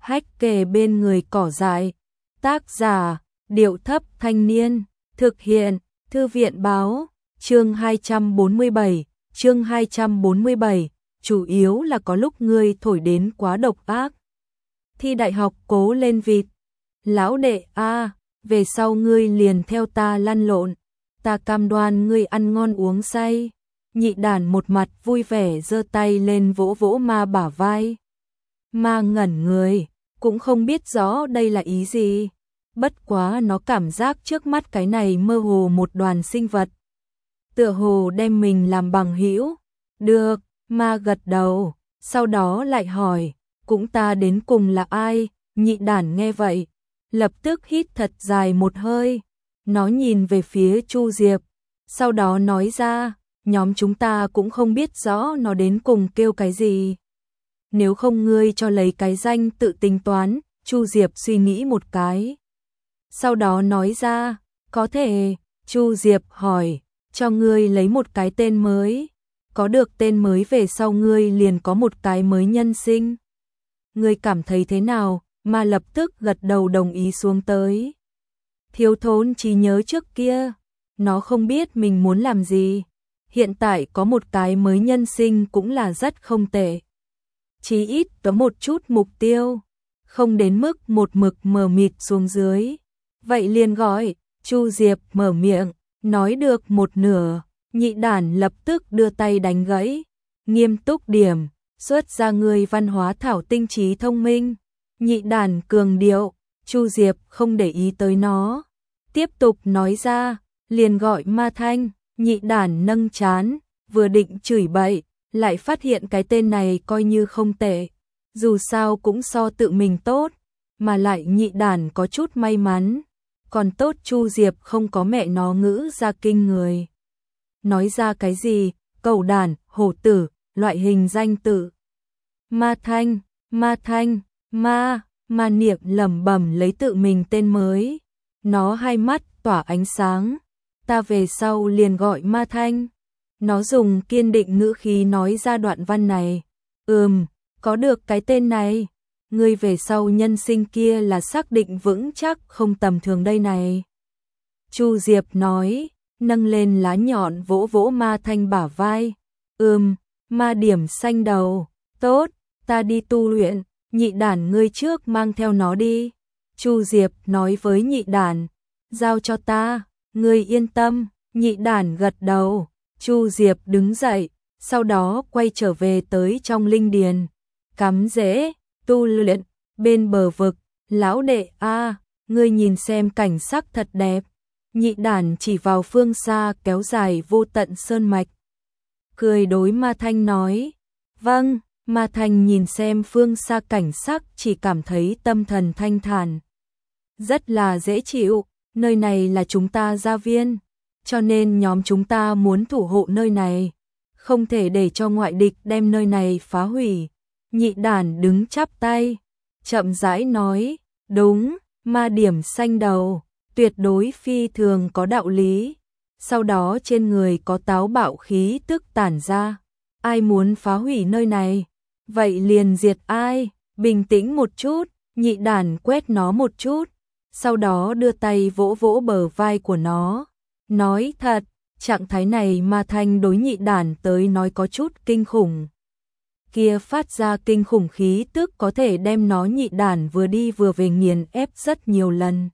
hách kề bên người cỏ dại. Tác giả, Điệu Thấp Thanh Niên. Thực hiện, Thư viện Báo. Chương 247, chương 247, chủ yếu là có lúc ngươi thổi đến quá độc ác. Thi đại học cố lên vịt. Lão đệ a, về sau ngươi liền theo ta lăn lộn, ta cam đoan ngươi ăn ngon uống say. Nhị đàn một mặt vui vẻ giơ tay lên vỗ vỗ ma bả vai. Ma ngẩn người, cũng không biết rõ đây là ý gì. Bất quá nó cảm giác trước mắt cái này mơ hồ một đoàn sinh vật. Tựa hồ đem mình làm bằng hữu. Được, ma gật đầu, sau đó lại hỏi, cũng ta đến cùng là ai? Nhị đàn nghe vậy, lập tức hít thật dài một hơi. Nó nhìn về phía Chu Diệp, sau đó nói ra, nhóm chúng ta cũng không biết rõ nó đến cùng kêu cái gì. Nếu không ngươi cho lấy cái danh tự tính toán. Chu Diệp suy nghĩ một cái, sau đó nói ra, có thể. Chu Diệp hỏi, cho ngươi lấy một cái tên mới. Có được tên mới về sau ngươi liền có một cái mới nhân sinh. Ngươi cảm thấy thế nào? Mà lập tức gật đầu đồng ý xuống tới. Thiếu thốn trí nhớ trước kia, nó không biết mình muốn làm gì. Hiện tại có một cái mới nhân sinh cũng là rất không tệ. Chí ít có một chút mục tiêu, không đến mức một mực mờ mịt xuống dưới. Vậy liền gọi. Chu Diệp mở miệng, nói được một nửa, nhị đàn lập tức đưa tay đánh gãy. Nghiêm túc điểm, xuất ra người văn hóa thảo tinh trí thông minh. Nhị đàn cường điệu. Chu Diệp không để ý tới nó, tiếp tục nói ra, liền gọi Ma Thanh. Nhị đàn nâng trán, vừa định chửi bậy, lại phát hiện cái tên này coi như không tệ, dù sao cũng so tự mình tốt, mà lại nhị đàn có chút may mắn, còn tốt Chu Diệp không có mẹ nó ngữ ra kinh người. Nói ra cái gì, cẩu đàn, hổ tử, loại hình danh tự. Ma Thanh, Ma Thanh, ma niệm lẩm bẩm lấy tự mình tên mới. Nó hai mắt tỏa ánh sáng, ta về sau liền gọi Ma Thanh. Nó dùng kiên định ngữ khí nói ra đoạn văn này. Có được cái tên này, ngươi về sau nhân sinh kia là xác định vững chắc không tầm thường đây này. Chu Diệp nói, nâng lên lá nhọn vỗ vỗ Ma Thanh bả vai. Ma điểm xanh đầu, tốt, ta đi tu luyện, nhị đàn ngươi trước mang theo nó đi. Chu Diệp nói với nhị đàn, giao cho ta, ngươi yên tâm. Nhị đàn gật đầu. Chu Diệp đứng dậy, sau đó quay trở về tới trong linh điền, cắm rễ, tu luyện. Bên bờ vực, lão đệ a, ngươi nhìn xem cảnh sắc thật đẹp. Nhị đàn chỉ vào phương xa kéo dài vô tận sơn mạch, cười đối Ma Thanh nói, vâng. Ma Thanh nhìn xem phương xa cảnh sắc chỉ cảm thấy tâm thần thanh thản, rất là dễ chịu. Nơi này là chúng ta gia viên, cho nên nhóm chúng ta muốn thủ hộ nơi này, không thể để cho ngoại địch đem nơi này phá hủy. Nhị đàn đứng chắp tay, chậm rãi nói, đúng. Ma điểm xanh đầu, tuyệt đối phi thường có đạo lý. Sau đó trên người có táo bạo khí tức tản ra, ai muốn phá hủy nơi này, vậy liền diệt ai. Bình tĩnh một chút. Nhị đàn quét nó một chút, sau đó đưa tay vỗ vỗ bờ vai của nó, nói thật, trạng thái này Ma Thanh đối nhị đàn tới nói có chút kinh khủng. Kia phát ra kinh khủng khí tức có thể đem nó nhị đàn vừa đi vừa về nghiền ép rất nhiều lần.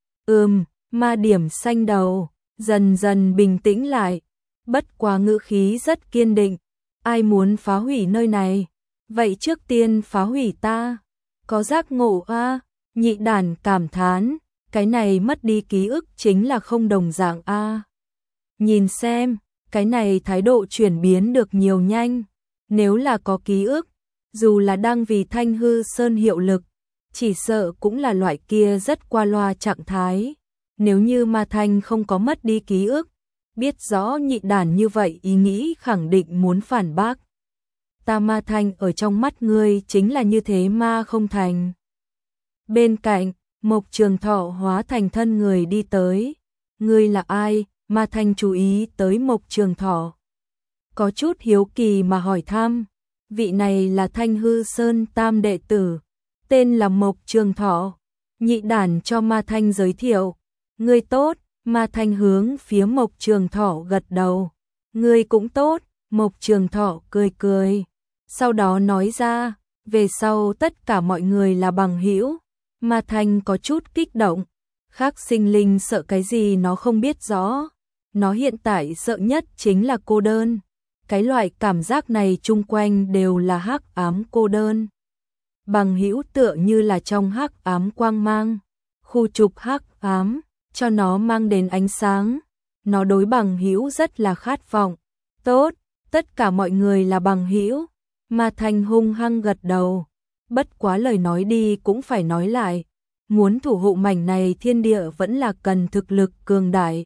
Ma điểm xanh đầu, dần dần bình tĩnh lại, bất quá ngữ khí rất kiên định. Ai muốn phá hủy nơi này, vậy trước tiên phá hủy ta. Có giác ngộ a. Nhị đàn cảm thán, cái này mất đi ký ức chính là không đồng dạng a. Nhìn xem, cái này thái độ chuyển biến được nhiều nhanh. Nếu là có ký ức, dù là đang vì Thanh Hư Sơn hiệu lực, chỉ sợ cũng là loại kia rất qua loa trạng thái. Nếu như Ma Thanh không có mất đi ký ức, biết rõ nhị đàn như vậy ý nghĩ khẳng định muốn phản bác. Ta Ma Thanh ở trong mắt ngươi chính là như thế ma không thành. Bên cạnh, Mộc Trường Thọ hóa thành thân người đi tới. Ngươi là ai? Ma Thanh chú ý tới Mộc Trường Thọ, có chút hiếu kỳ mà hỏi thăm. Vị này là Thanh Hư Sơn tam đệ tử, tên là Mộc Trường Thọ. Nhị đàn cho Ma Thanh giới thiệu. Ngươi tốt, Ma Thanh hướng phía Mộc Trường Thọ gật đầu. Ngươi cũng tốt, Mộc Trường Thọ cười cười. Sau đó nói ra, về sau tất cả mọi người là bằng hữu. Ma Thanh có chút kích động. Khác sinh linh sợ cái gì nó không biết rõ. Nó hiện tại sợ nhất chính là cô đơn. Cái loại cảm giác này chung quanh đều là hắc ám cô đơn. Bằng hữu tựa như là trong hắc ám quang mang, khu trục hắc ám, cho nó mang đến ánh sáng. Nó đối bằng hữu rất là khát vọng. Tốt, tất cả mọi người là bằng hữu. Ma Thanh hung hăng gật đầu. Bất quá lời nói đi cũng phải nói lại. Muốn thủ hộ mảnh này thiên địa vẫn là cần thực lực cường đại.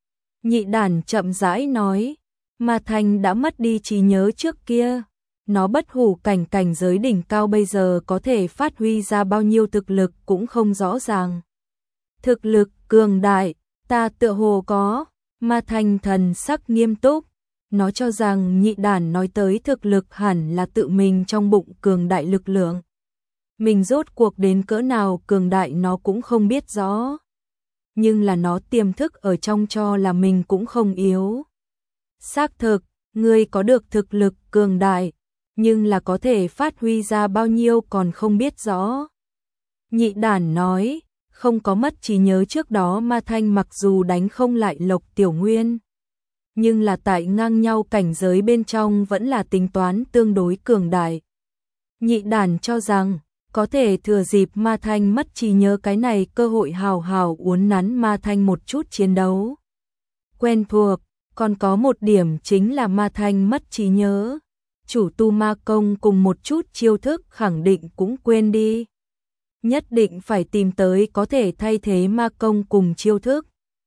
Nhị đàn chậm rãi nói. Ma Thanh đã mất đi trí nhớ trước kia. Nó bất hủ cảnh giới đỉnh cao bây giờ có thể phát huy ra bao nhiêu thực lực cũng không rõ ràng. Thực lực cường đại, ta tựa hồ có. Ma Thanh thần sắc nghiêm túc. Nó cho rằng nhị đàn nói tới thực lực hẳn là tự mình trong bụng cường đại lực lượng. Mình rốt cuộc đến cỡ nào cường đại nó cũng không biết rõ. Nhưng là nó tiềm thức ở trong cho là mình cũng không yếu. Xác thực, ngươi có được thực lực cường đại, nhưng là có thể phát huy ra bao nhiêu còn không biết rõ. Nhị đàn nói, không có mất trí nhớ trước đó Ma Thanh mặc dù đánh không lại Lộc Tiểu Nguyên. Nhưng là tại ngang nhau cảnh giới bên trong vẫn là tính toán tương đối cường đại. Nhị đàn cho rằng, có thể thừa dịp Ma Thanh mất trí nhớ cái này cơ hội hào hào uốn nắn Ma Thanh một chút chiến đấu. Quen thuộc, còn có một điểm chính là Ma Thanh mất trí nhớ. Chủ tu ma công cùng một chút chiêu thức khẳng định cũng quên đi. Nhất định phải tìm tới có thể thay thế ma công cùng chiêu thức.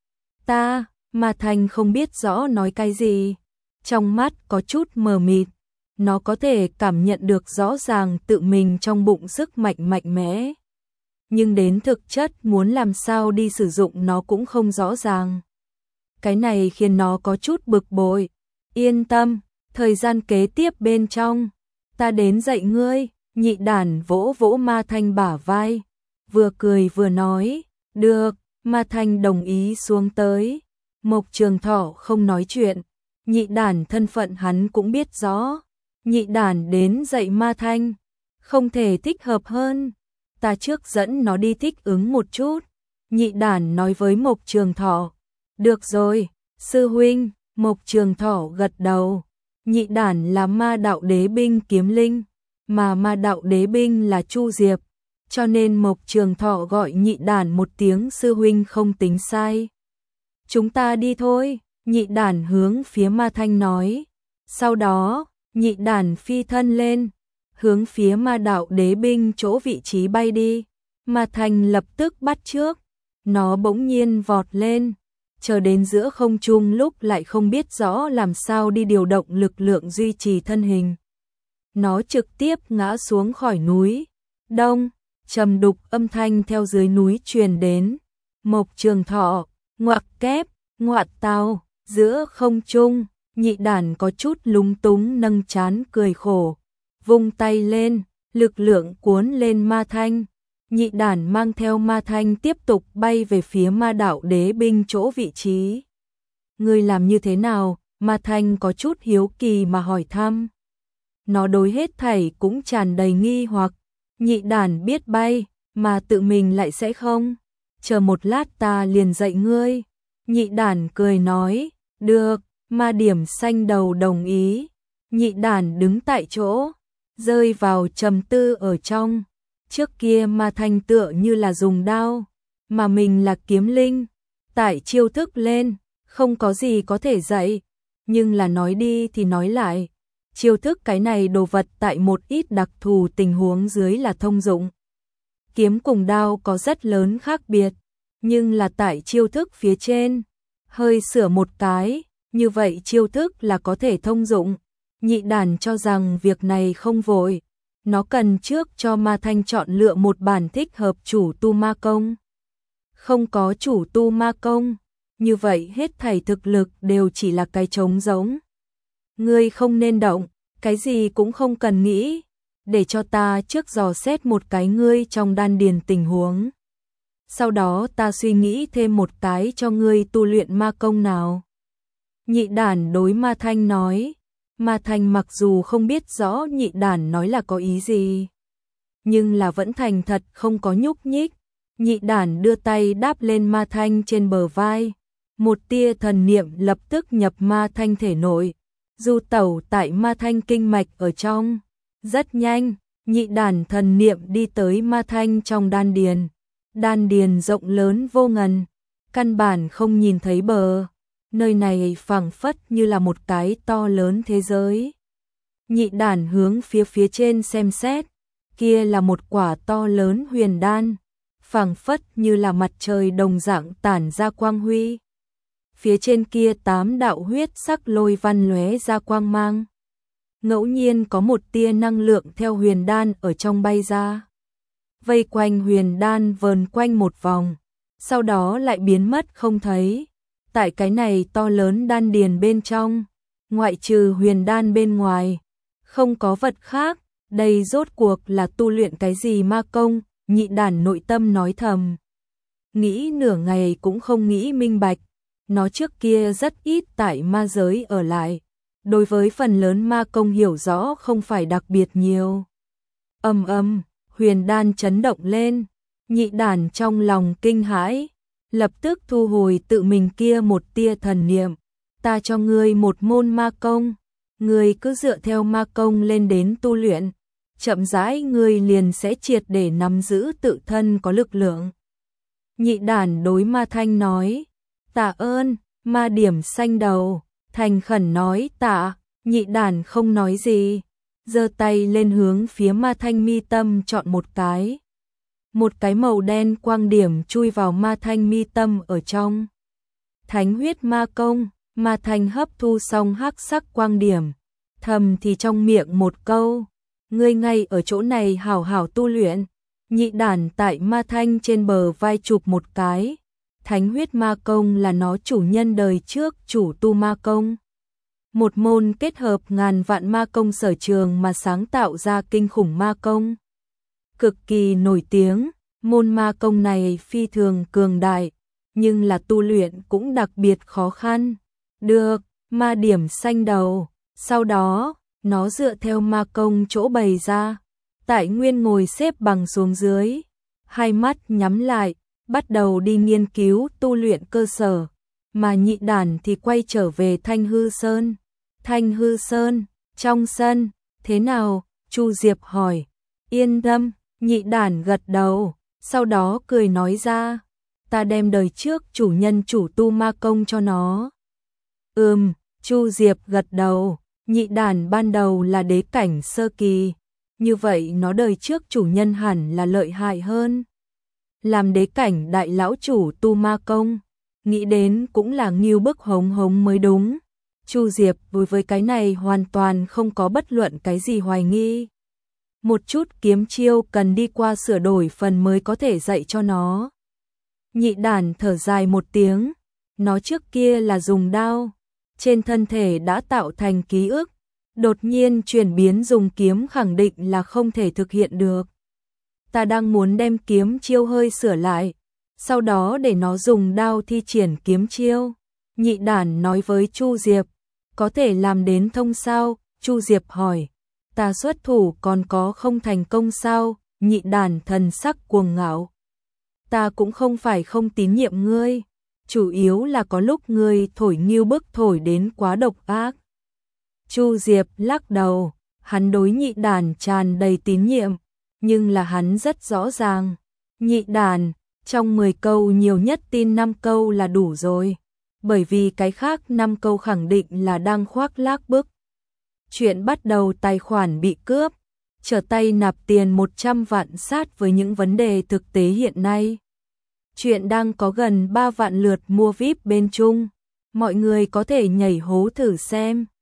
Ma Thanh không biết rõ nói cái gì. Trong mắt có chút mờ mịt. Nó có thể cảm nhận được rõ ràng tự mình trong bụng sức mạnh mẽ. Nhưng đến thực chất muốn làm sao đi sử dụng nó cũng không rõ ràng. Cái này khiến nó có chút bực bội. Yên tâm, thời gian kế tiếp bên trong, ta đến dạy ngươi. Nhị đàn vỗ vỗ Ma Thanh bả vai. Vừa cười vừa nói, được, Ma Thanh đồng ý xuống tới. Mộc Trường Thọ không nói chuyện. Nhị đàn thân phận hắn cũng biết rõ. Nhị đàn đến dạy Ma Thanh, không thể thích hợp hơn. Ta trước dẫn nó đi thích ứng một chút. Nhị đàn nói với Mộc Trường Thọ. Được rồi, sư huynh. Mộc Trường Thọ gật đầu. Nhị đàn là ma đạo đế binh kiếm linh, mà ma đạo đế binh là Chu Diệp. Cho nên Mộc Trường Thọ gọi nhị đàn một tiếng sư huynh không tính sai. Chúng ta đi thôi, nhị đàn hướng phía Ma Thanh nói. Sau đó, nhị đàn phi thân lên, hướng phía ma đạo đế binh chỗ vị trí bay đi. Ma Thanh lập tức bắt trước, nó bỗng nhiên vọt lên, chờ đến giữa không trung lúc lại không biết rõ làm sao đi điều động lực lượng duy trì thân hình. Nó trực tiếp ngã xuống khỏi núi. Đông, trầm đục âm thanh theo dưới núi truyền đến. Mộc Trường Thọ, ngoặc kép, ngoạ tào, giữa không trung, nhị đàn có chút lúng túng nâng trán cười khổ. Vung tay lên, lực lượng cuốn lên Ma Thanh. Nhị đàn mang theo Ma Thanh tiếp tục bay về phía ma đạo đế binh chỗ vị trí. Ngươi làm như thế nào? Ma Thanh có chút hiếu kỳ mà hỏi thăm. Nó đối hết thảy cũng tràn đầy nghi hoặc. Nhị đàn biết bay, mà tự mình lại sẽ không. Chờ một lát ta liền dạy ngươi. Nhị đàn cười nói, được, Ma Điểm xanh đầu đồng ý. Nhị đàn đứng tại chỗ, rơi vào trầm tư ở trong. Trước kia Ma Thanh tựa như là dùng đao, mà mình là kiếm linh. Tại chiêu thức lên, không có gì có thể dạy. Nhưng là nói đi thì nói lại. Chiêu thức cái này đồ vật tại một ít đặc thù tình huống dưới là thông dụng. Kiếm cùng đao có rất lớn khác biệt, nhưng là tại chiêu thức phía trên, hơi sửa một cái, như vậy chiêu thức là có thể thông dụng. Nhị đàn cho rằng việc này không vội, nó cần trước cho Ma Thanh chọn lựa một bản thích hợp chủ tu ma công. Không có chủ tu ma công, như vậy hết thảy thực lực đều chỉ là cái trống rỗng. Ngươi không nên động, cái gì cũng không cần nghĩ. để cho ta trước dò xét một cái ngươi trong đan điền tình huống. Sau đó ta suy nghĩ thêm một cái cho ngươi tu luyện ma công nào. Nhị đản đối Ma Thanh nói. Ma Thanh mặc dù không biết rõ nhị đản nói là có ý gì, nhưng là vẫn thành thật không có nhúc nhích. Nhị đản đưa tay đáp lên Ma Thanh trên bờ vai. Một tia thần niệm lập tức nhập Ma Thanh thể nội, du tẩu tại Ma Thanh kinh mạch ở trong. Rất nhanh, nhị đản thần niệm đi tới Ma Thanh trong đan điền. Đan điền rộng lớn vô ngần, căn bản không nhìn thấy bờ. Nơi này phảng phất như là một cái to lớn thế giới. Nhị đản hướng phía trên xem xét, kia là một quả to lớn huyền đan, phảng phất như là mặt trời đồng dạng tản ra quang huy. Phía trên kia 8 đạo huyết sắc lôi văn lóe ra quang mang. Ngẫu nhiên có một tia năng lượng theo huyền đan ở trong bay ra, vây quanh huyền đan vờn quanh một vòng, sau đó lại biến mất không thấy. Tại cái này to lớn đan điền bên trong, ngoại trừ huyền đan bên ngoài, không có vật khác. Đây rốt cuộc là tu luyện cái gì ma công? Nhị đản nội tâm nói thầm. Nghĩ nửa ngày cũng không nghĩ minh bạch. Nó trước kia rất ít tại ma giới ở lại, đối với phần lớn ma công hiểu rõ không phải đặc biệt nhiều. Huyền đan chấn động lên, nhị đản trong lòng kinh hãi, lập tức thu hồi tự mình kia một tia thần niệm. Ta cho ngươi một môn ma công, ngươi cứ dựa theo ma công lên đến tu luyện, chậm rãi ngươi liền sẽ triệt để nắm giữ tự thân có lực lượng. Nhị đản đối Ma Thanh nói. Tạ ơn. Ma điểm xanh đầu, thành khẩn nói tạ. Nhị đản không nói gì, giơ tay lên hướng phía Ma Thanh mi tâm chọn một cái. Một cái màu đen quang điểm chui vào Ma Thanh mi tâm ở trong. Thánh huyết ma công. Ma Thanh hấp thu xong hắc sắc quang điểm, thầm thì trong miệng một câu, ngươi ngay ở chỗ này hảo hảo tu luyện. Nhị đản tại Ma Thanh trên bờ vai chụp một cái. Thánh huyết ma công là nó chủ nhân đời trước chủ tu ma công, một môn kết hợp ngàn vạn ma công sở trường mà sáng tạo ra kinh khủng ma công, cực kỳ nổi tiếng. Môn ma công này phi thường cường đại, nhưng là tu luyện cũng đặc biệt khó khăn. Được, ma điểm xanh đầu. Sau đó, nó dựa theo ma công chỗ bày ra, tại nguyên ngồi xếp bằng xuống dưới, hai mắt nhắm lại, bắt đầu đi nghiên cứu tu luyện cơ sở. Mà nhị đản thì quay trở về Thanh Hư Sơn. Thanh Hư Sơn, trong sân, thế nào? Chu Diệp hỏi. Yên tâm, nhị đản gật đầu, sau đó cười nói ra, ta đem đời trước chủ nhân chủ tu ma công cho nó. Chu Diệp gật đầu. Nhị đản ban đầu là đế cảnh sơ kỳ, như vậy nó đời trước chủ nhân hẳn là lợi hại hơn. Làm đế cảnh đại lão chủ tu ma công, nghĩ đến cũng là nghiêu bức hống hống mới đúng. Chu Diệp đối với cái này hoàn toàn không có bất luận cái gì hoài nghi. Một chút kiếm chiêu cần đi qua sửa đổi phần mới có thể dạy cho nó. Nhị đản thở dài một tiếng, nó trước kia là dùng đao, trên thân thể đã tạo thành ký ức, đột nhiên chuyển biến dùng kiếm khẳng định là không thể thực hiện được. Ta đang muốn đem kiếm chiêu hơi sửa lại, sau đó để nó dùng đao thi triển kiếm chiêu. Nhị đản nói với Chu Diệp, có thể làm đến thông sao? Chu Diệp hỏi, ta xuất thủ còn có không thành công sao? Nhị đản thần sắc cuồng ngạo, ta cũng không phải không tín nhiệm ngươi, chủ yếu là có lúc ngươi thổi nghiêu bức thổi đến quá độc ác. Chu Diệp lắc đầu, hắn đối nhị đản tràn đầy tín nhiệm, nhưng là hắn rất rõ ràng, nhị đản, trong 10 câu nhiều nhất tin 5 câu là đủ rồi, bởi vì cái khác 5 câu khẳng định là đang khoác lác bức. Chuyện bắt đầu tài khoản bị cướp, trở tay nạp tiền 100 vạn sát với những vấn đề thực tế hiện nay. Chuyện đang có gần 3 vạn lượt mua VIP bên Trung, mọi người có thể nhảy hố thử xem.